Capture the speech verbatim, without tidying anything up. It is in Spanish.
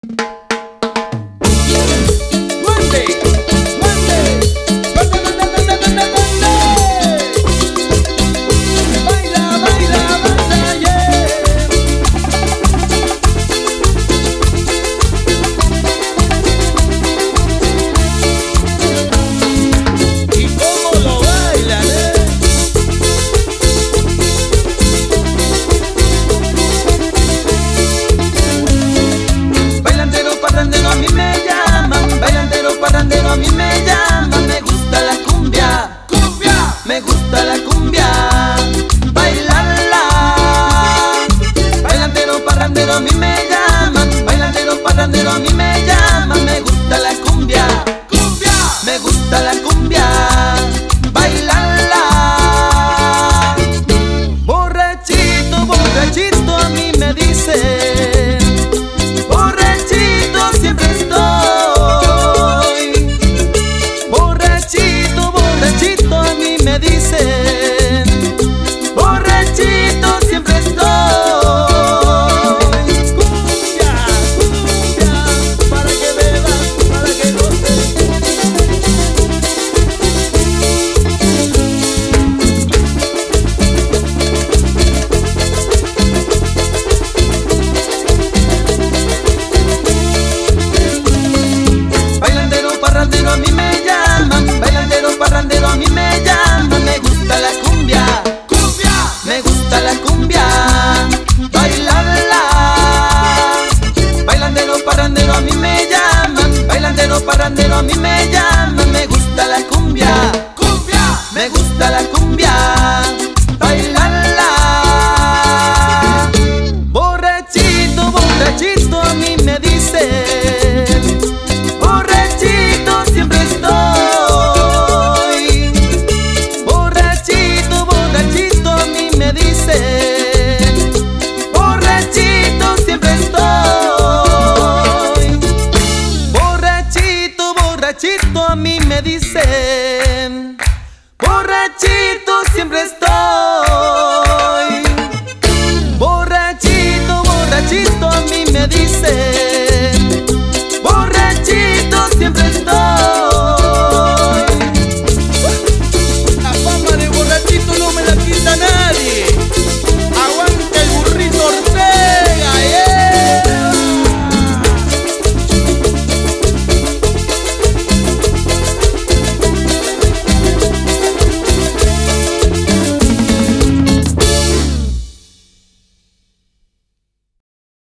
A mí me llaman, me gusta la cumbia, cumbia, me gusta la cumbia, bailarla. Bailantero, parrandero, a mí me llaman, bailantero, parrandero, a mí me llaman, me gusta la cumbia, cumbia, me gusta la cumbia, bailarla. Borrachito, borrachito, a mí me dicen, borrachito siempre estoy. Me dicen, borrachito siempre estoy. Cumbia, cumbia, para que bebas, para que goces. Bailantero, parrandero, a mí me llaman, bailantero, parrandero, a mí me llaman. Me gusta la cumbia, cumbia, me gusta la cumbia, bailarla. Bailantero, parrandero, a mí me llaman, bailantero, parrandero, a mí me llaman, me gusta la cumbia.